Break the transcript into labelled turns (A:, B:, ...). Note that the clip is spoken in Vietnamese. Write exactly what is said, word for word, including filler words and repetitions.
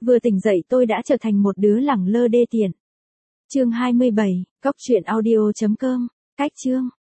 A: Vừa tỉnh dậy tôi đã trở thành một đứa lẳng lơ đê tiện. Chương hai mươi bảy, cốc truyện audio chấm com, cách chương.